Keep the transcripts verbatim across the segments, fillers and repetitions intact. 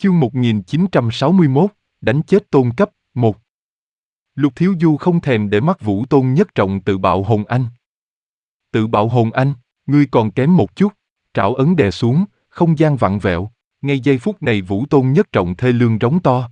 Chương một nghìn chín trăm sáu mươi mốt, đánh chết Tôn Cấp, một. Lục Thiếu Du không thèm để mắt Vũ Tôn Nhất Trọng tự bạo Hồn Anh. Tự bạo Hồn Anh, ngươi còn kém một chút, trảo ấn đè xuống, không gian vặn vẹo, ngay giây phút này Vũ Tôn Nhất Trọng thê lương rống to.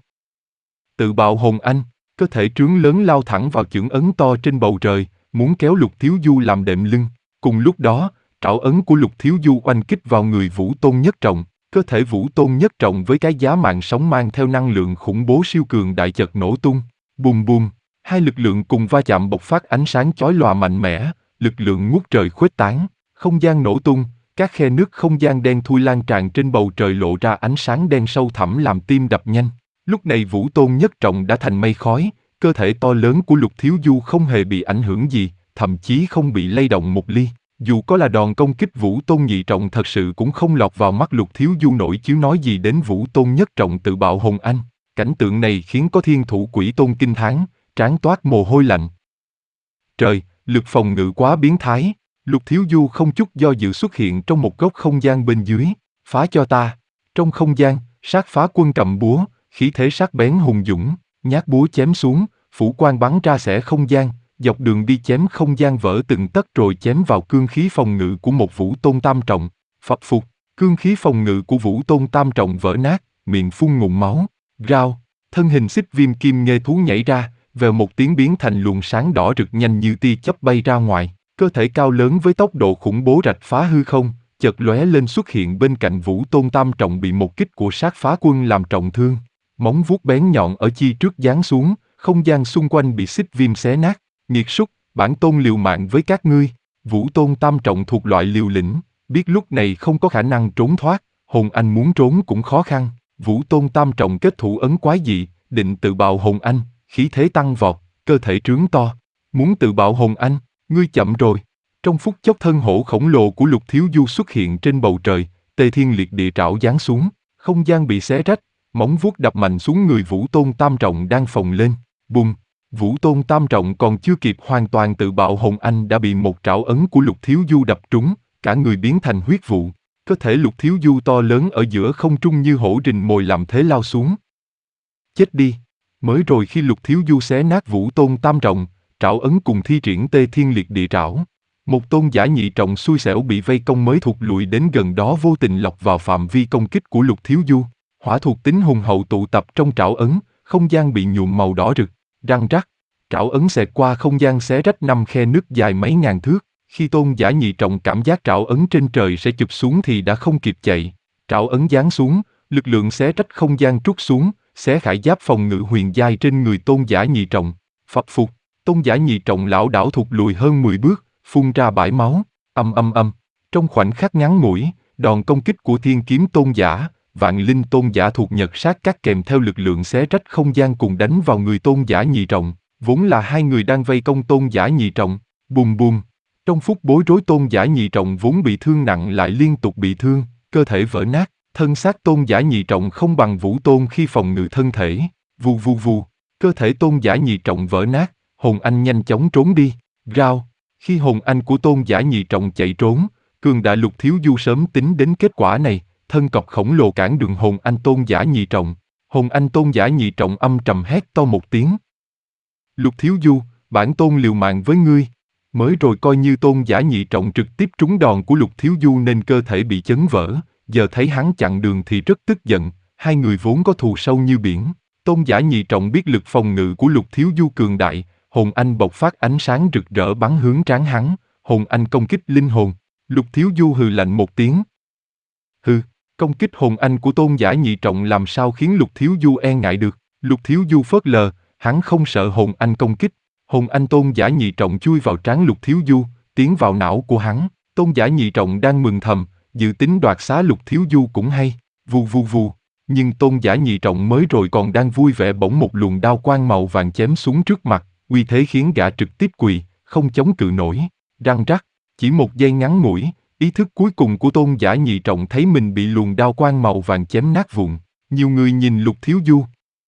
Tự bạo Hồn Anh, cơ thể trướng lớn lao thẳng vào chưởng ấn to trên bầu trời, muốn kéo Lục Thiếu Du làm đệm lưng. Cùng lúc đó, trảo ấn của Lục Thiếu Du oanh kích vào người Vũ Tôn Nhất Trọng. Cơ thể Vũ Tôn Nhất Trọng với cái giá mạng sống mang theo năng lượng khủng bố siêu cường đại chợt nổ tung. Bùm bùm, hai lực lượng cùng va chạm bộc phát ánh sáng chói lòa mạnh mẽ, lực lượng ngút trời khuếch tán, không gian nổ tung, các khe nước không gian đen thui lan tràn trên bầu trời lộ ra ánh sáng đen sâu thẳm làm tim đập nhanh. Lúc này Vũ Tôn Nhất Trọng đã thành mây khói, cơ thể to lớn của Lục Thiếu Du không hề bị ảnh hưởng gì, thậm chí không bị lay động một ly. Dù có là đòn công kích Vũ Tôn Nhị Trọng thật sự cũng không lọt vào mắt Lục Thiếu Du nổi chiếu nói gì đến Vũ Tôn Nhất Trọng tự bạo Hồn Anh. Cảnh tượng này khiến có Thiên Thủ Quỷ Tôn kinh thán, trán toát mồ hôi lạnh. Trời, lực phòng ngự quá biến thái. Lục Thiếu Du không chút do dự xuất hiện trong một góc không gian bên dưới. Phá cho ta. Trong không gian, sát phá quân cầm búa, khí thế sắc bén hùng dũng, nhát búa chém xuống, phủ quang bắn ra xẻ không gian, dọc đường đi chém không gian vỡ từng tấc rồi chém vào cương khí phòng ngự của một Vũ Tôn Tam Trọng. Phập phục, cương khí phòng ngự của Vũ Tôn Tam Trọng vỡ nát, miệng phun ngụm máu. Rao, thân hình xích viêm kim nghê thú nhảy ra, vèo một tiếng biến thành luồng sáng đỏ rực nhanh như tia chớp bay ra ngoài. Cơ thể cao lớn với tốc độ khủng bố rạch phá hư không, chợt lóe lên xuất hiện bên cạnh Vũ Tôn Tam Trọng bị một kích của sát phá quân làm trọng thương. Móng vuốt bén nhọn ở chi trước giáng xuống, không gian xung quanh bị xích viêm xé nát. Nghiệt súc, bản tôn liều mạng với các ngươi. Vũ Tôn Tam Trọng thuộc loại liều lĩnh, biết lúc này không có khả năng trốn thoát, Hồn Anh muốn trốn cũng khó khăn. Vũ Tôn Tam Trọng kết thủ ấn quái dị, định tự bạo Hồn Anh, khí thế tăng vọt, cơ thể trướng to. Muốn tự bạo Hồn Anh, ngươi chậm rồi. Trong phút chốc thân hổ khổng lồ của Lục Thiếu Du xuất hiện trên bầu trời, Tê Thiên Liệt Địa trảo giáng xuống, không gian bị xé rách, móng vuốt đập mạnh xuống người Vũ Tôn Tam Trọng đang phồng lên. Bùm! Vũ Tôn Tam Trọng còn chưa kịp hoàn toàn tự bạo Hồn Anh đã bị một trảo ấn của Lục Thiếu Du đập trúng, cả người biến thành huyết vụ. Cơ thể Lục Thiếu Du to lớn ở giữa không trung như hổ rình mồi làm thế lao xuống. Chết đi! Mới rồi khi Lục Thiếu Du xé nát Vũ Tôn Tam Trọng, trảo ấn cùng thi triển Tê Thiên Liệt Địa trảo. Một tôn giả nhị trọng xui xẻo bị vây công mới thụt lùi đến gần đó vô tình lọc vào phạm vi công kích của Lục Thiếu Du. Hỏa thuộc tính hùng hậu tụ tập trong trảo ấn, không gian bị nhuộm màu đỏ rực. Răng rắc, trảo ấn xẹt qua không gian xé rách năm khe nứt dài mấy ngàn thước. Khi tôn giả nhị trọng cảm giác trảo ấn trên trời sẽ chụp xuống thì đã không kịp chạy. Trảo ấn giáng xuống, lực lượng xé rách không gian trút xuống, xé khải giáp phòng ngự huyền giai trên người tôn giả nhị trọng. Phập phục, tôn giả nhị trọng lảo đảo thụt lùi hơn mười bước, phun ra bãi máu. Âm âm âm, trong khoảnh khắc ngắn ngủi, đòn công kích của thiên kiếm tôn giả, vạn linh tôn giả thuộc nhật sát các kèm theo lực lượng xé rách không gian cùng đánh vào người tôn giả nhị trọng, vốn là hai người đang vây công tôn giả nhị trọng. Bùm bùm, trong phút bối rối tôn giả nhị trọng vốn bị thương nặng lại liên tục bị thương, cơ thể vỡ nát, thân xác tôn giả nhị trọng không bằng Vũ Tôn khi phòng ngự thân thể. Vù vù vù, cơ thể tôn giả nhị trọng vỡ nát, Hồn Anh nhanh chóng trốn đi. Rao, khi Hồn Anh của tôn giả nhị trọng chạy trốn, cường đại Lục Thiếu Du sớm tính đến kết quả này. Thân cọp khổng lồ cản đường Hồn Anh tôn giả nhị trọng. Hồn Anh tôn giả nhị trọng âm trầm hét to một tiếng. Lục Thiếu Du, bản tôn liều mạng với ngươi. Mới rồi coi như tôn giả nhị trọng trực tiếp trúng đòn của Lục Thiếu Du nên cơ thể bị chấn vỡ. Giờ thấy hắn chặn đường thì rất tức giận. Hai người vốn có thù sâu như biển. Tôn giả nhị trọng biết lực phòng ngự của Lục Thiếu Du cường đại. Hồn Anh bộc phát ánh sáng rực rỡ bắn hướng trán hắn. Hồn Anh công kích linh hồn. Lục Thiếu Du hừ lạnh một tiếng. Hừ. Công kích Hồn Anh của tôn giả nhị trọng làm sao khiến Lục Thiếu Du e ngại được. Lục Thiếu Du phớt lờ, hắn không sợ Hồn Anh công kích. Hồn Anh tôn giả nhị trọng chui vào trán Lục Thiếu Du, tiến vào não của hắn. Tôn giả nhị trọng đang mừng thầm, dự tính đoạt xá Lục Thiếu Du cũng hay. Vù vù vù. Nhưng tôn giả nhị trọng mới rồi còn đang vui vẻ bỗng một luồng đao quang màu vàng chém xuống trước mặt, uy thế khiến gã trực tiếp quỳ, không chống cự nổi. Răng rắc, chỉ một giây ngắn ngủi. Ý thức cuối cùng của tôn giả nhị trọng thấy mình bị luồng đao quang màu vàng chém nát vụn. Nhiều người nhìn Lục Thiếu Du.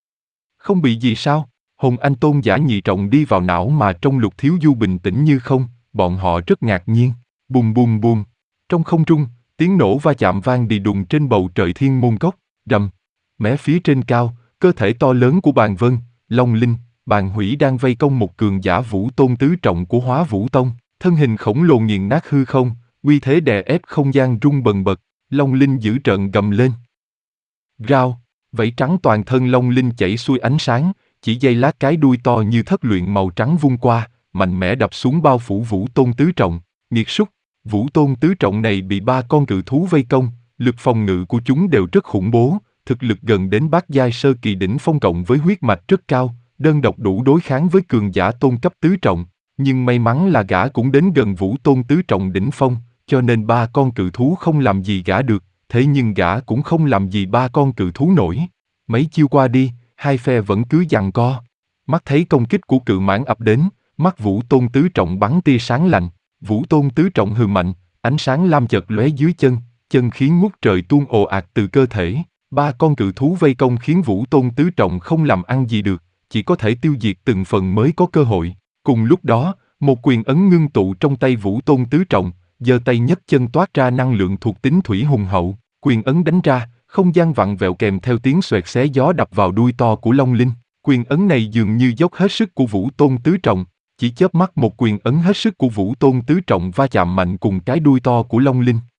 Không bị gì sao? Hồn Anh tôn giả nhị trọng đi vào não mà trong Lục Thiếu Du bình tĩnh như không, bọn họ rất ngạc nhiên. Bùm bùm bùm. Trong không trung, tiếng nổ va chạm vang đi đùng trên bầu trời thiên môn cốc. Rầm. Mé phía trên cao, cơ thể to lớn của Bàn Vân, Long Linh, Bàn Hủy đang vây công một cường giả vũ tôn tứ trọng của Hóa Vũ Tông, thân hình khổng lồ nghiền nát hư không, uy thế đè ép không gian rung bần bật. Long Linh dữ trợn gầm lên. Rao, vảy trắng toàn thân Long Linh chảy xuôi ánh sáng, chỉ giây lát cái đuôi to như thất luyện màu trắng vung qua, mạnh mẽ đập xuống bao phủ Vũ Tôn tứ trọng. Nghiệt súc, Vũ Tôn tứ trọng này bị ba con cự thú vây công, lực phòng ngự của chúng đều rất khủng bố, thực lực gần đến bát giai sơ kỳ đỉnh phong cộng với huyết mạch rất cao, đơn độc đủ đối kháng với cường giả tôn cấp tứ trọng. Nhưng may mắn là gã cũng đến gần Vũ Tôn tứ trọng đỉnh phong, cho nên ba con cự thú không làm gì gã được, thế nhưng gã cũng không làm gì ba con cự thú nổi. Mấy chiêu qua đi, hai phe vẫn cứ giằng co. Mắt thấy công kích của cự mãng ập đến, mắt Vũ Tôn tứ trọng bắn tia sáng lạnh. Vũ Tôn tứ trọng hừ mạnh, ánh sáng lam chợt lóe dưới chân, chân khí ngút trời tuôn ồ ạt từ cơ thể. Ba con cự thú vây công khiến Vũ Tôn tứ trọng không làm ăn gì được, chỉ có thể tiêu diệt từng phần mới có cơ hội. Cùng lúc đó, một quyền ấn ngưng tụ trong tay Vũ Tôn tứ trọng, giơ tay nhấc chân toát ra năng lượng thuộc tính thủy hùng hậu, quyền ấn đánh ra, không gian vặn vẹo kèm theo tiếng xoẹt xé gió đập vào đuôi to của Long Linh. Quyền ấn này dường như dốc hết sức của Vũ Tôn tứ trọng, chỉ chớp mắt một quyền ấn hết sức của Vũ Tôn tứ trọng va chạm mạnh cùng cái đuôi to của Long Linh.